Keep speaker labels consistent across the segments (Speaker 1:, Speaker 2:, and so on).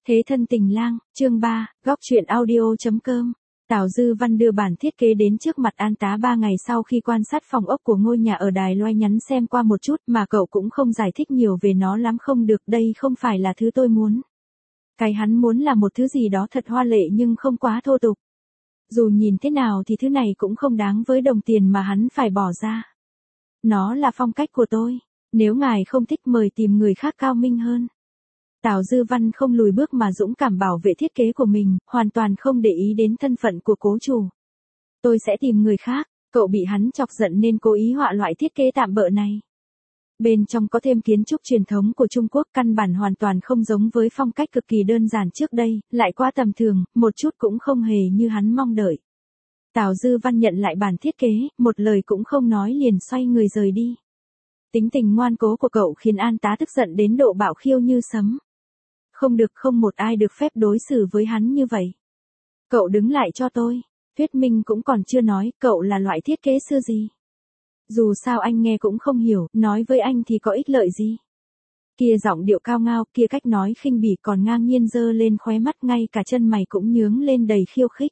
Speaker 1: Thế thân tình lang, chương 3, góc truyện audio.com. Tào Dư Văn đưa bản thiết kế đến trước mặt An Tá 3 ngày sau khi quan sát phòng ốc của ngôi nhà ở Đài Loan nhắn xem qua một chút mà cậu cũng không giải thích nhiều về nó lắm không được, đây không phải là thứ tôi muốn. Cái hắn muốn là một thứ gì đó thật hoa lệ nhưng không quá thô tục. Dù nhìn thế nào thì thứ này cũng không đáng với đồng tiền mà hắn phải bỏ ra. Nó là phong cách của tôi, nếu ngài không thích mời tìm người khác cao minh hơn. Tào Dư Văn không lùi bước mà dũng cảm bảo vệ thiết kế của mình, hoàn toàn không để ý đến thân phận của cố chủ. Tôi sẽ tìm người khác, cậu bị hắn chọc giận nên cố ý họa loại thiết kế tạm bợ này. Bên trong có thêm kiến trúc truyền thống của Trung Quốc, căn bản hoàn toàn không giống với phong cách cực kỳ đơn giản trước đây, lại quá tầm thường, một chút cũng không hề như hắn mong đợi. Tào Dư Văn nhận lại bản thiết kế, một lời cũng không nói liền xoay người rời đi. Tính tình ngoan cố của cậu khiến An Tá tức giận đến độ bạo khiêu như sấm. Không được, không một ai được phép đối xử với hắn như vậy. Cậu đứng lại cho tôi. Thuyết minh cũng còn chưa nói, cậu là loại thiết kế sư gì. Dù sao anh nghe cũng không hiểu, nói với anh thì có ích lợi gì. Kia giọng điệu cao ngao, kia cách nói khinh bỉ còn ngang nhiên giơ lên khóe mắt, ngay cả chân mày cũng nhướng lên đầy khiêu khích.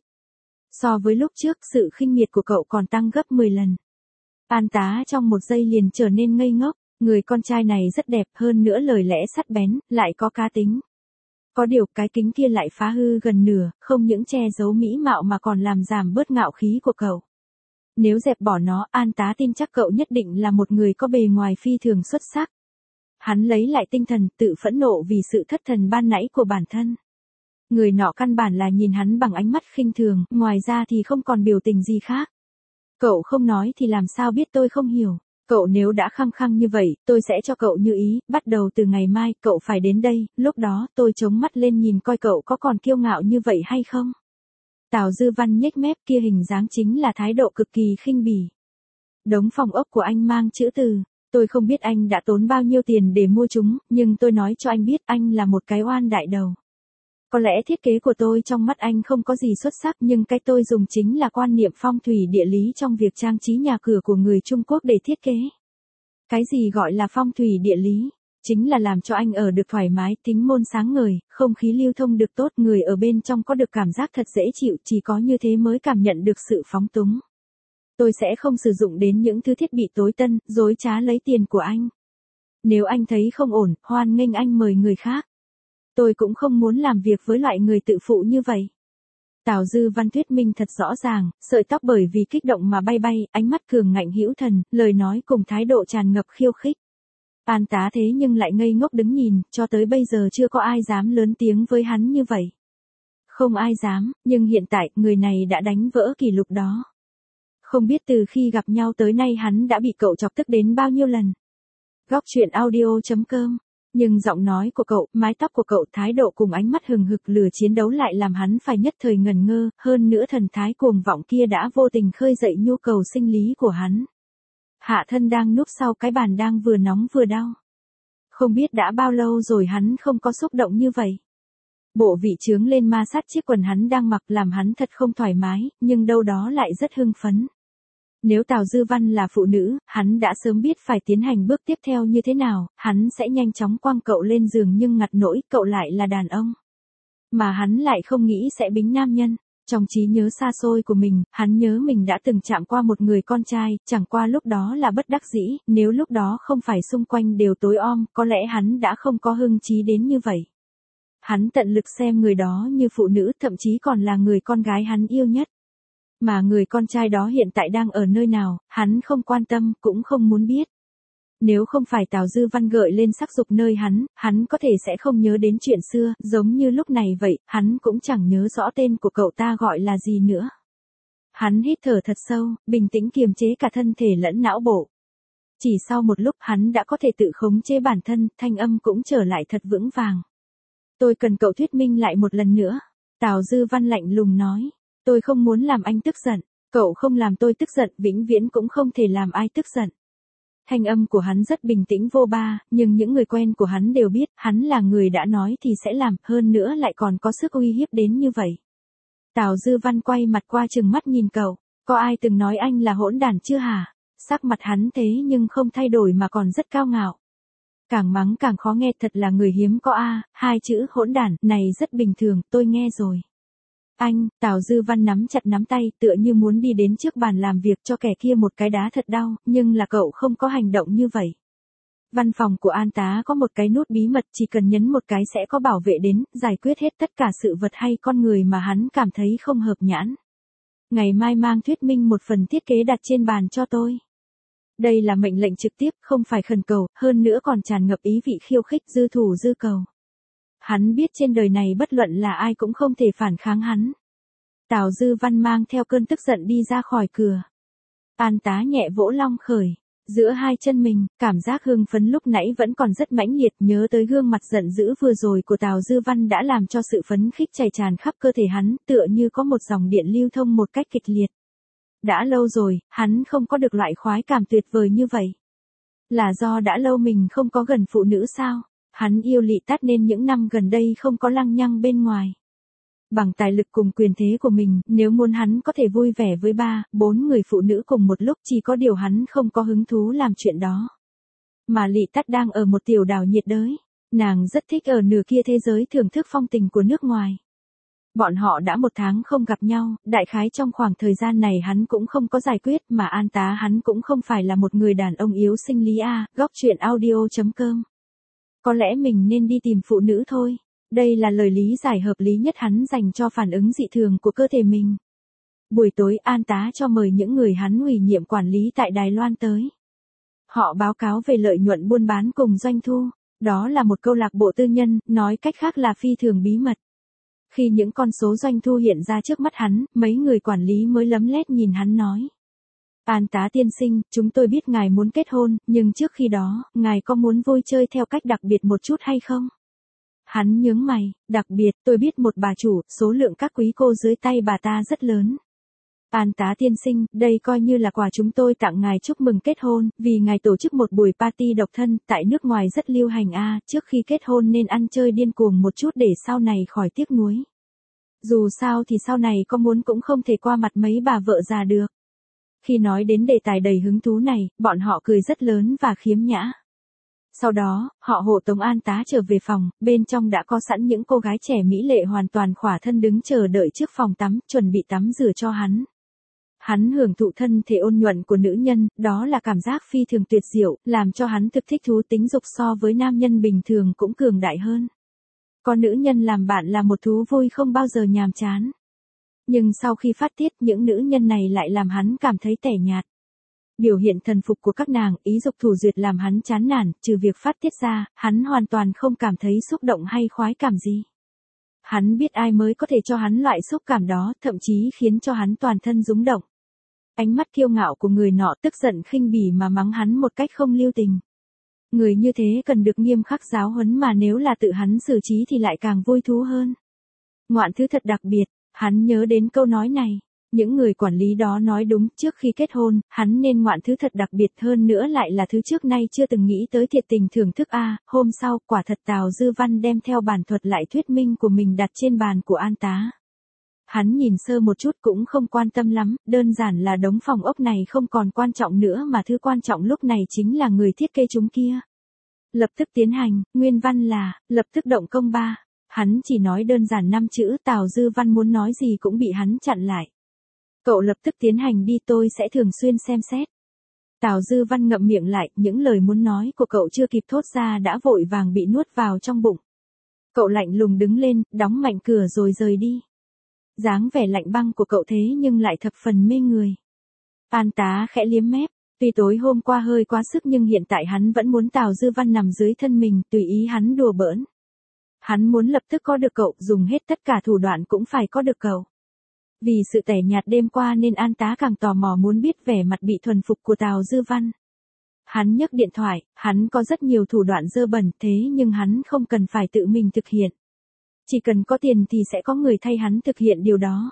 Speaker 1: So với lúc trước, sự khinh miệt của cậu còn tăng gấp 10 lần. An Tá trong một giây liền trở nên ngây ngốc, người con trai này rất đẹp, hơn nữa lời lẽ sắc bén, lại có cá tính. Có điều cái kính kia lại phá hư gần nửa, không những che giấu mỹ mạo mà còn làm giảm bớt ngạo khí của cậu. Nếu dẹp bỏ nó, An Tá tin chắc cậu nhất định là một người có bề ngoài phi thường xuất sắc. Hắn lấy lại tinh thần, tự phẫn nộ vì sự thất thần ban nãy của bản thân. Người nọ căn bản là nhìn hắn bằng ánh mắt khinh thường, ngoài ra thì không còn biểu tình gì khác. Cậu không nói thì làm sao biết tôi không hiểu. Cậu nếu đã khăng khăng như vậy, tôi sẽ cho cậu như ý, bắt đầu từ ngày mai, cậu phải đến đây, lúc đó tôi chống mắt lên nhìn coi cậu có còn kiêu ngạo như vậy hay không. Tào Dư Văn nhếch mép, kia hình dáng chính là thái độ cực kỳ khinh bỉ. Đống phòng ốc của anh mang chữ từ, tôi không biết anh đã tốn bao nhiêu tiền để mua chúng, nhưng tôi nói cho anh biết anh là một cái oan đại đầu. Có lẽ thiết kế của tôi trong mắt anh không có gì xuất sắc, nhưng cái tôi dùng chính là quan niệm phong thủy địa lý trong việc trang trí nhà cửa của người Trung Quốc để thiết kế. Cái gì gọi là phong thủy địa lý? Chính là làm cho anh ở được thoải mái, tính môn sáng ngời, không khí lưu thông được tốt, người ở bên trong có được cảm giác thật dễ chịu, chỉ có như thế mới cảm nhận được sự phóng túng. Tôi sẽ không sử dụng đến những thứ thiết bị tối tân, dối trá lấy tiền của anh. Nếu anh thấy không ổn, hoan nghênh anh mời người khác. Tôi cũng không muốn làm việc với loại người tự phụ như vậy. Tào Dư Văn thuyết minh thật rõ ràng, sợi tóc bởi vì kích động mà bay bay, ánh mắt cường ngạnh hữu thần, lời nói cùng thái độ tràn ngập khiêu khích. An Tá thế nhưng lại ngây ngốc đứng nhìn, cho tới bây giờ chưa có ai dám lớn tiếng với hắn như vậy. Không ai dám, nhưng hiện tại, người này đã đánh vỡ kỷ lục đó. Không biết từ khi gặp nhau tới nay hắn đã bị cậu chọc tức đến bao nhiêu lần. Góc truyện audio.com. Nhưng giọng nói của cậu, mái tóc của cậu, thái độ cùng ánh mắt hừng hực lửa chiến đấu lại làm hắn phải nhất thời ngẩn ngơ, hơn nữa thần thái cuồng vọng kia đã vô tình khơi dậy nhu cầu sinh lý của hắn. Hạ thân đang núp sau cái bàn đang vừa nóng vừa đau. Không biết đã bao lâu rồi hắn không có xúc động như vậy. Bộ vị trướng lên ma sát chiếc quần hắn đang mặc làm hắn thật không thoải mái, nhưng đâu đó lại rất hưng phấn. Nếu Tào Dư Văn là phụ nữ, hắn đã sớm biết phải tiến hành bước tiếp theo như thế nào, hắn sẽ nhanh chóng quăng cậu lên giường, nhưng ngặt nỗi cậu lại là đàn ông. Mà hắn lại không nghĩ sẽ bính nam nhân. Trong trí nhớ xa xôi của mình, hắn nhớ mình đã từng chạm qua một người con trai, chẳng qua lúc đó là bất đắc dĩ, nếu lúc đó không phải xung quanh đều tối om, có lẽ hắn đã không có hưng trí đến như vậy. Hắn tận lực xem người đó như phụ nữ, thậm chí còn là người con gái hắn yêu nhất. Mà người con trai đó hiện tại đang ở nơi nào, hắn không quan tâm, cũng không muốn biết. Nếu không phải Tào Dư Văn gợi lên sắc dục nơi hắn có thể sẽ không nhớ đến chuyện xưa, giống như lúc này vậy, hắn cũng chẳng nhớ rõ tên của cậu ta gọi là gì nữa. Hắn hít thở thật sâu, bình tĩnh kiềm chế cả thân thể lẫn não bộ. Chỉ sau một lúc hắn đã có thể tự khống chế bản thân, thanh âm cũng trở lại thật vững vàng. Tôi cần cậu thuyết minh lại một lần nữa. Tào Dư Văn lạnh lùng nói. Tôi không muốn làm anh tức giận, cậu không làm tôi tức giận, vĩnh viễn cũng không thể làm ai tức giận. Thanh âm của hắn rất bình tĩnh vô ba, nhưng những người quen của hắn đều biết, hắn là người đã nói thì sẽ làm, hơn nữa lại còn có sức uy hiếp đến như vậy. Tào Dư Văn quay mặt qua trừng mắt nhìn cậu, có ai từng nói anh là hỗn đản chưa hả? Sắc mặt hắn thế nhưng không thay đổi mà còn rất cao ngạo. Càng mắng càng khó nghe, thật là người hiếm có a, hai chữ hỗn đản này rất bình thường, tôi nghe rồi. Anh, Tào Dư Văn nắm chặt nắm tay, tựa như muốn đi đến trước bàn làm việc cho kẻ kia một cái đá thật đau, nhưng là cậu không có hành động như vậy. Văn phòng của An tá có một cái nút bí mật, chỉ cần nhấn một cái sẽ có bảo vệ đến, giải quyết hết tất cả sự vật hay con người mà hắn cảm thấy không hợp nhãn. Ngày mai mang thuyết minh một phần thiết kế đặt trên bàn cho tôi. Đây là mệnh lệnh trực tiếp, không phải khẩn cầu, hơn nữa còn tràn ngập ý vị khiêu khích, dư thủ dư cầu. Hắn biết trên đời này bất luận là ai cũng không thể phản kháng hắn. Tào Dư Văn mang theo cơn tức giận đi ra khỏi cửa. An tá nhẹ vỗ long khởi. Giữa hai chân mình, cảm giác hưng phấn lúc nãy vẫn còn rất mãnh liệt, nhớ tới gương mặt giận dữ vừa rồi của Tào Dư Văn đã làm cho sự phấn khích chảy tràn khắp cơ thể hắn, tựa như có một dòng điện lưu thông một cách kịch liệt. Đã lâu rồi, hắn không có được loại khoái cảm tuyệt vời như vậy. Là do đã lâu mình không có gần phụ nữ sao? Hắn yêu Lị Tát nên những năm gần đây không có lăng nhăng bên ngoài. Bằng tài lực cùng quyền thế của mình, nếu muốn hắn có thể vui vẻ với 3-4 người phụ nữ cùng một lúc, chỉ có điều hắn không có hứng thú làm chuyện đó. Mà Lị Tát đang ở một tiểu đảo nhiệt đới. Nàng rất thích ở nửa kia thế giới thưởng thức phong tình của nước ngoài. Bọn họ đã 1 tháng không gặp nhau, đại khái trong khoảng thời gian này hắn cũng không có giải quyết, mà An tá hắn cũng không phải là một người đàn ông yếu sinh lý a. Góc truyện audio.com. Có lẽ mình nên đi tìm phụ nữ thôi. Đây là lời lý giải hợp lý nhất hắn dành cho phản ứng dị thường của cơ thể mình. Buổi tối An tá cho mời những người hắn ủy nhiệm quản lý tại Đài Loan tới. Họ báo cáo về lợi nhuận buôn bán cùng doanh thu. Đó là một câu lạc bộ tư nhân, nói cách khác là phi thường bí mật. Khi những con số doanh thu hiện ra trước mắt hắn, mấy người quản lý mới lấm lét nhìn hắn nói. An tá tiên sinh, chúng tôi biết ngài muốn kết hôn, nhưng trước khi đó, ngài có muốn vui chơi theo cách đặc biệt một chút hay không? Hắn nhướng mày, đặc biệt, tôi biết một bà chủ, số lượng các quý cô dưới tay bà ta rất lớn. An tá tiên sinh, đây coi như là quà chúng tôi tặng ngài chúc mừng kết hôn, vì ngài tổ chức một buổi party độc thân, tại nước ngoài rất lưu hành a, trước khi kết hôn nên ăn chơi điên cuồng một chút để sau này khỏi tiếc nuối. Dù sao thì sau này có muốn cũng không thể qua mặt mấy bà vợ già được. Khi nói đến đề tài đầy hứng thú này, bọn họ cười rất lớn và khiếm nhã. Sau đó, họ hộ tống An tá trở về phòng, bên trong đã có sẵn những cô gái trẻ mỹ lệ hoàn toàn khỏa thân đứng chờ đợi trước phòng tắm, chuẩn bị tắm rửa cho hắn. Hắn hưởng thụ thân thể ôn nhuận của nữ nhân, đó là cảm giác phi thường tuyệt diệu, làm cho hắn thực thích thú, tính dục so với nam nhân bình thường cũng cường đại hơn. Có nữ nhân làm bạn là một thú vui không bao giờ nhàm chán. Nhưng sau khi phát tiết, những nữ nhân này lại làm hắn cảm thấy tẻ nhạt. Biểu hiện thần phục của các nàng, ý dục thủ duyệt làm hắn chán nản, trừ việc phát tiết ra, hắn hoàn toàn không cảm thấy xúc động hay khoái cảm gì. Hắn biết ai mới có thể cho hắn loại xúc cảm đó, thậm chí khiến cho hắn toàn thân rúng động. Ánh mắt kiêu ngạo của người nọ tức giận khinh bỉ mà mắng hắn một cách không lưu tình. Người như thế cần được nghiêm khắc giáo huấn, mà nếu là tự hắn xử trí thì lại càng vui thú hơn. Ngoạn thứ thật đặc biệt, hắn nhớ đến câu nói này. Những người quản lý đó nói đúng, trước khi kết hôn, hắn nên ngoạn thứ thật đặc biệt, hơn nữa lại là thứ trước nay chưa từng nghĩ tới, thiệt tình thưởng thức a. Hôm sau, quả thật Tào Dư Văn đem theo bản thuật lại thuyết minh của mình đặt trên bàn của An tá. Hắn nhìn sơ một chút cũng không quan tâm lắm, đơn giản là đống phòng ốc này không còn quan trọng nữa, mà thứ quan trọng lúc này chính là người thiết kế chúng kia. Lập tức tiến hành, nguyên văn là, lập tức động công 3. Hắn chỉ nói đơn giản 5 chữ, Tào Dư Văn muốn nói gì cũng bị hắn chặn lại. Cậu lập tức tiến hành đi, tôi sẽ thường xuyên xem xét. Tào Dư Văn ngậm miệng lại, những lời muốn nói của cậu chưa kịp thốt ra đã vội vàng bị nuốt vào trong bụng. Cậu lạnh lùng đứng lên, đóng mạnh cửa rồi rời đi. Dáng vẻ lạnh băng của cậu thế nhưng lại thập phần mê người. An tá khẽ liếm mép, tuy tối hôm qua hơi quá sức nhưng hiện tại hắn vẫn muốn Tào Dư Văn nằm dưới thân mình, tùy ý hắn đùa bỡn. Hắn muốn lập tức có được cậu, dùng hết tất cả thủ đoạn cũng phải có được cậu. Vì sự tẻ nhạt đêm qua nên An tá càng tò mò muốn biết vẻ mặt bị thuần phục của Tào Dư Văn. Hắn nhấc điện thoại, hắn có rất nhiều thủ đoạn dơ bẩn, thế nhưng hắn không cần phải tự mình thực hiện. Chỉ cần có tiền thì sẽ có người thay hắn thực hiện điều đó.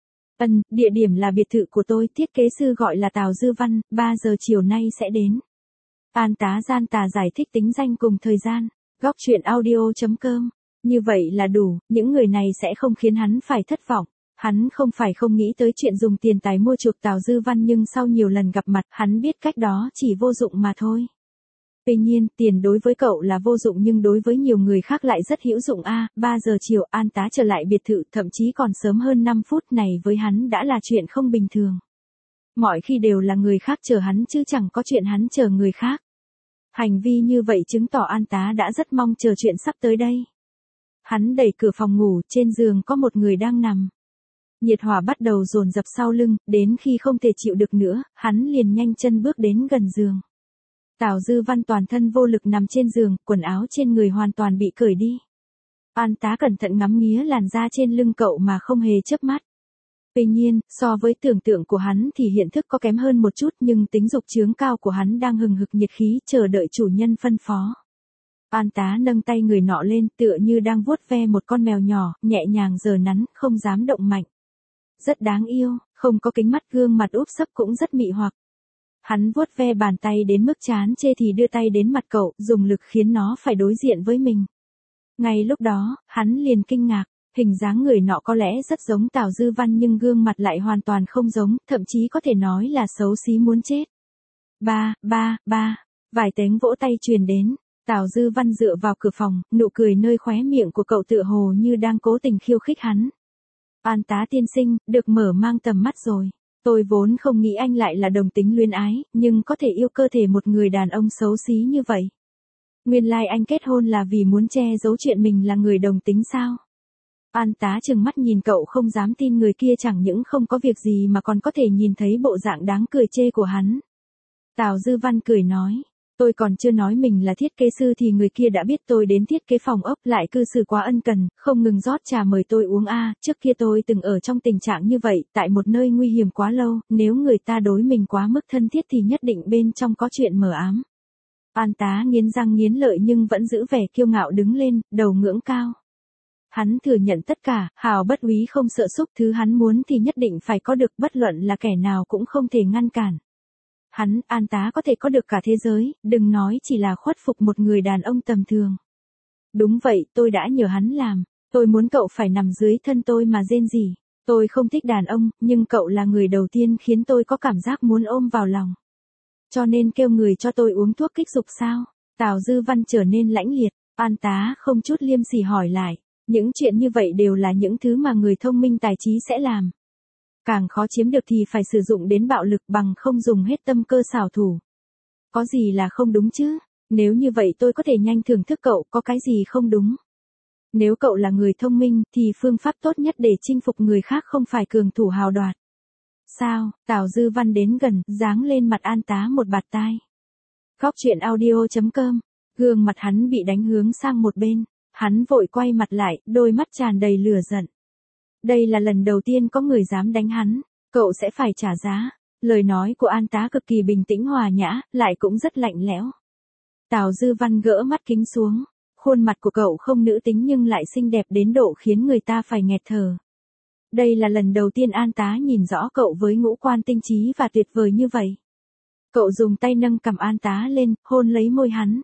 Speaker 1: Địa điểm là biệt thự của tôi, thiết kế sư gọi là Tào Dư Văn, 3 giờ chiều nay sẽ đến. An tá gian tà giải thích tính danh cùng thời gian. Góc truyện audio.com. Như vậy là đủ, những người này sẽ không khiến hắn phải thất vọng. Hắn không phải không nghĩ tới chuyện dùng tiền tài mua chuộc Tào Dư Văn, nhưng sau nhiều lần gặp mặt, hắn biết cách đó chỉ vô dụng mà thôi. Tuy nhiên, tiền đối với cậu là vô dụng nhưng đối với nhiều người khác lại rất hữu dụng 3 giờ chiều An Tá trở lại biệt thự, thậm chí còn sớm hơn 5 phút này với hắn đã là chuyện không bình thường. Mọi khi đều là người khác chờ hắn chứ chẳng có chuyện hắn chờ người khác. Hành vi như vậy chứng tỏ An Tá đã rất mong chờ chuyện sắp tới đây. Hắn đẩy cửa phòng ngủ, trên giường có một người đang nằm. Nhiệt hỏa bắt đầu dồn dập sau lưng, đến khi không thể chịu được nữa, hắn liền nhanh chân bước đến gần giường. Tào Dư Văn toàn thân vô lực nằm trên giường, quần áo trên người hoàn toàn bị cởi đi. An Tá cẩn thận ngắm nghía làn da trên lưng cậu mà không hề chớp mắt. Tuy nhiên, so với tưởng tượng của hắn thì hiện thức có kém hơn một chút nhưng tính dục chướng cao của hắn đang hừng hực nhiệt khí chờ đợi chủ nhân phân phó. An Tá nâng tay người nọ lên tựa như đang vuốt ve một con mèo nhỏ, nhẹ nhàng giở nắn, không dám động mạnh. Rất đáng yêu, không có kính mắt gương mặt úp sấp cũng rất mị hoặc. Hắn vuốt ve bàn tay đến mức chán chê thì đưa tay đến mặt cậu, dùng lực khiến nó phải đối diện với mình. Ngay lúc đó, hắn liền kinh ngạc, hình dáng người nọ có lẽ rất giống Tào Dư Văn nhưng gương mặt lại hoàn toàn không giống, thậm chí có thể nói là xấu xí muốn chết. Ba, vài tiếng vỗ tay truyền đến, Tào Dư Văn dựa vào cửa phòng, nụ cười nơi khóe miệng của cậu tựa hồ như đang cố tình khiêu khích hắn. An Tá tiên sinh, được mở mang tầm mắt rồi. Tôi vốn không nghĩ anh lại là đồng tính luyến ái, nhưng có thể yêu cơ thể một người đàn ông xấu xí như vậy. Nguyên lai anh kết hôn là vì muốn che giấu chuyện mình là người đồng tính sao? An Tá trừng mắt nhìn cậu không dám tin người kia chẳng những không có việc gì mà còn có thể nhìn thấy bộ dạng đáng cười chê của hắn. Tào Dư Văn cười nói. Tôi còn chưa nói mình là thiết kế sư thì người kia đã biết tôi đến thiết kế phòng ốc lại cư xử quá ân cần, không ngừng rót trà mời tôi uống trước kia tôi từng ở trong tình trạng như vậy, tại một nơi nguy hiểm quá lâu, nếu người ta đối mình quá mức thân thiết thì nhất định bên trong có chuyện mờ ám. An Tá nghiến răng nghiến lợi nhưng vẫn giữ vẻ kiêu ngạo đứng lên, đầu ngưỡng cao. Hắn thừa nhận tất cả, hào bất úy không sợ xúc, thứ hắn muốn thì nhất định phải có được, bất luận là kẻ nào cũng không thể ngăn cản. Hắn, An Tá có thể có được cả thế giới, đừng nói chỉ là khuất phục một người đàn ông tầm thường. Đúng vậy, tôi đã nhờ hắn làm, tôi muốn cậu phải nằm dưới thân tôi mà rên rỉ. Tôi không thích đàn ông, nhưng cậu là người đầu tiên khiến tôi có cảm giác muốn ôm vào lòng. Cho nên kêu người cho tôi uống thuốc kích dục sao? Tào Dư Văn trở nên lãnh liệt, An Tá không chút liêm sỉ hỏi lại. Những chuyện như vậy đều là những thứ mà người thông minh tài trí sẽ làm. Càng khó chiếm được thì phải sử dụng đến bạo lực bằng không dùng hết tâm cơ xảo thủ. Có gì là không đúng chứ? Nếu như vậy tôi có thể nhanh thưởng thức cậu, có cái gì không đúng? Nếu cậu là người thông minh thì phương pháp tốt nhất để chinh phục người khác không phải cường thủ hào đoạt. Sao? Tào Dư Văn đến gần, giáng lên mặt An Tá một bạt tai. Góc truyện audio.com. Gương mặt hắn bị đánh hướng sang một bên. Hắn vội quay mặt lại, đôi mắt tràn đầy lửa giận. Đây là lần đầu tiên có người dám đánh hắn, cậu sẽ phải trả giá. Lời nói của An Tá cực kỳ bình tĩnh hòa nhã, lại cũng rất lạnh lẽo. Tào Dư Văn gỡ mắt kính xuống, khuôn mặt của cậu không nữ tính nhưng lại xinh đẹp đến độ khiến người ta phải nghẹt thở. Đây là lần đầu tiên An Tá nhìn rõ cậu với ngũ quan tinh trí và tuyệt vời như vậy. Cậu dùng tay nâng cằm An Tá lên, hôn lấy môi hắn.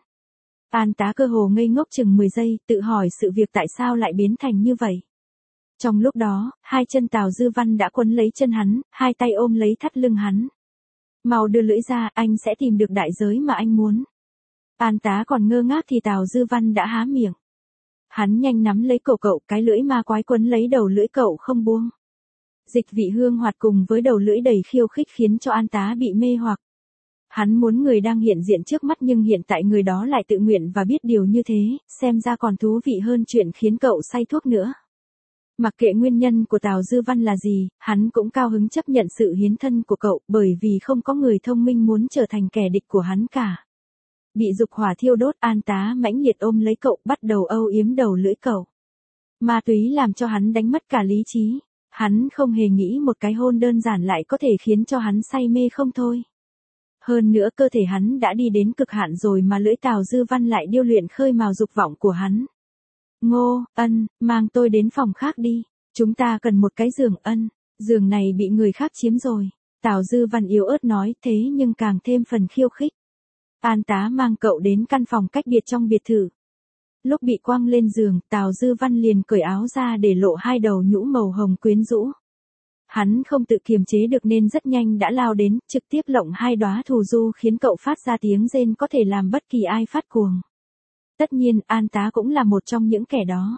Speaker 1: An Tá cơ hồ ngây ngốc chừng 10 giây, tự hỏi sự việc tại sao lại biến thành như vậy. Trong lúc đó, hai chân Tào Dư Văn đã quấn lấy chân hắn, hai tay ôm lấy thắt lưng hắn. Mau đưa lưỡi ra, anh sẽ tìm được đại giới mà anh muốn. An Tá còn ngơ ngác thì Tào Dư Văn đã há miệng. Hắn nhanh nắm lấy cổ cậu, cái lưỡi ma quái quấn lấy đầu lưỡi cậu không buông. Dịch vị hương hoạt cùng với đầu lưỡi đầy khiêu khích khiến cho An Tá bị mê hoặc. Hắn muốn người đang hiện diện trước mắt nhưng hiện tại người đó lại tự nguyện và biết điều như thế, xem ra còn thú vị hơn chuyện khiến cậu say thuốc nữa. Mặc kệ nguyên nhân của Tào Dư Văn là gì, hắn cũng cao hứng chấp nhận sự hiến thân của cậu bởi vì không có người thông minh muốn trở thành kẻ địch của hắn cả. Bị dục hỏa thiêu đốt, An Tá mãnh liệt ôm lấy cậu, bắt đầu âu yếm đầu lưỡi cậu. Ma túy làm cho hắn đánh mất cả lý trí. Hắn không hề nghĩ một cái hôn đơn giản lại có thể khiến cho hắn say mê không thôi. Hơn nữa cơ thể hắn đã đi đến cực hạn rồi mà lưỡi Tào Dư Văn lại điêu luyện khơi mào dục vọng của hắn. Ngô, Ân, mang tôi đến phòng khác đi. Chúng ta cần một cái giường. Ân, giường này bị người khác chiếm rồi. Tào Dư Văn yếu ớt nói thế nhưng càng thêm phần khiêu khích. An Tá mang cậu đến căn phòng cách biệt trong biệt thự. Lúc bị quăng lên giường, Tào Dư Văn liền cởi áo ra để lộ hai đầu nhũ màu hồng quyến rũ. Hắn không tự kiềm chế được nên rất nhanh đã lao đến, trực tiếp lộng hai đóa thù du khiến cậu phát ra tiếng rên có thể làm bất kỳ ai phát cuồng. Tất nhiên, An Tá cũng là một trong những kẻ đó.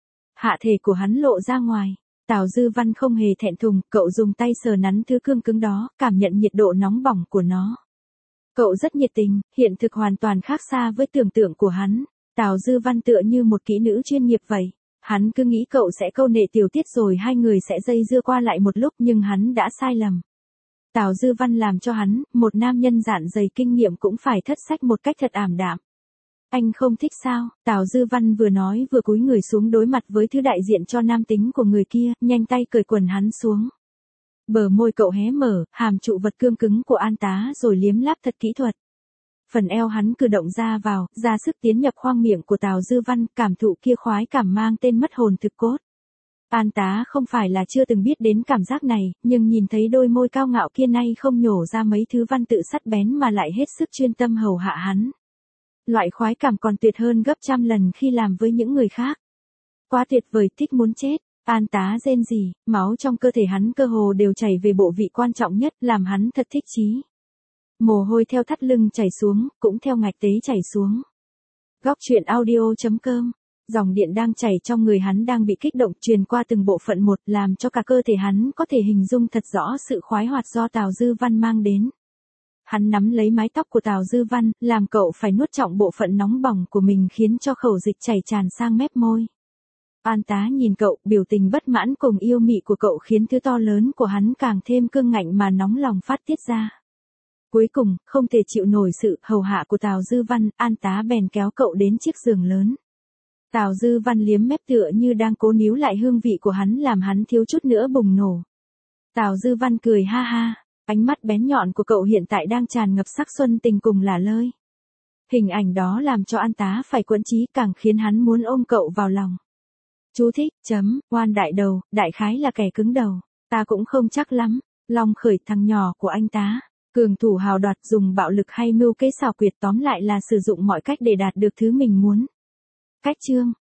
Speaker 1: Hạ thể của hắn lộ ra ngoài. Tào Dư Văn không hề thẹn thùng, cậu dùng tay sờ nắn thứ cương cứng đó, cảm nhận nhiệt độ nóng bỏng của nó. Cậu rất nhiệt tình, hiện thực hoàn toàn khác xa với tưởng tượng của hắn. Tào Dư Văn tựa như một kỹ nữ chuyên nghiệp vậy. Hắn cứ nghĩ cậu sẽ câu nệ tiểu tiết rồi hai người sẽ dây dưa qua lại một lúc nhưng hắn đã sai lầm. Tào Dư Văn làm cho hắn, một nam nhân dạn dày kinh nghiệm cũng phải thất sách một cách thật ảm đạm. Anh không thích sao? Tào Dư Văn vừa nói vừa cúi người xuống đối mặt với thứ đại diện cho nam tính của người kia, nhanh tay cởi quần hắn xuống. Bờ môi cậu hé mở, hàm trụ vật cương cứng của An Tá rồi liếm láp thật kỹ thuật. Phần eo hắn cử động ra vào, ra sức tiến nhập khoang miệng của Tào Dư Văn, cảm thụ kia khoái cảm mang tên mất hồn thực cốt. An Tá không phải là chưa từng biết đến cảm giác này, nhưng nhìn thấy đôi môi cao ngạo kia nay không nhổ ra mấy thứ văn tự sắt bén mà lại hết sức chuyên tâm hầu hạ hắn. Loại khoái cảm còn tuyệt hơn gấp trăm lần khi làm với những người khác. Quá tuyệt vời, thích muốn chết. An Tá rên rỉ, máu trong cơ thể hắn cơ hồ đều chảy về bộ vị quan trọng nhất, làm hắn thật thích chí. Mồ hôi theo thắt lưng chảy xuống, cũng theo ngạch tế chảy xuống. Góc truyện audio.com. Dòng điện đang chảy trong người hắn đang bị kích động truyền qua từng bộ phận một, làm cho cả cơ thể hắn có thể hình dung thật rõ sự khoái hoạt do Tào Dư Văn mang đến. Hắn nắm lấy mái tóc của Tào Dư Văn, làm cậu phải nuốt trọn bộ phận nóng bỏng của mình khiến cho khẩu dịch chảy tràn sang mép môi. An Tá nhìn cậu, biểu tình bất mãn cùng yêu mị của cậu khiến thứ to lớn của hắn càng thêm cương ngạnh mà nóng lòng phát tiết ra. Cuối cùng, không thể chịu nổi sự hầu hạ của Tào Dư Văn, An Tá bèn kéo cậu đến chiếc giường lớn. Tào Dư Văn liếm mép tựa như đang cố níu lại hương vị của hắn làm hắn thiếu chút nữa bùng nổ. Tào Dư Văn cười ha ha, ánh mắt bén nhọn của cậu hiện tại đang tràn ngập sắc xuân tình cùng lả lơi. Hình ảnh đó làm cho An Tá phải quẫn trí càng khiến hắn muốn ôm cậu vào lòng. Chú thích, oan đại đầu, đại khái là kẻ cứng đầu, ta cũng không chắc lắm, lòng khởi thằng nhỏ của anh Tá. Cường thủ hào đoạt dùng bạo lực hay mưu kế xảo quyệt tóm lại là sử dụng mọi cách để đạt được thứ mình muốn. Cách chương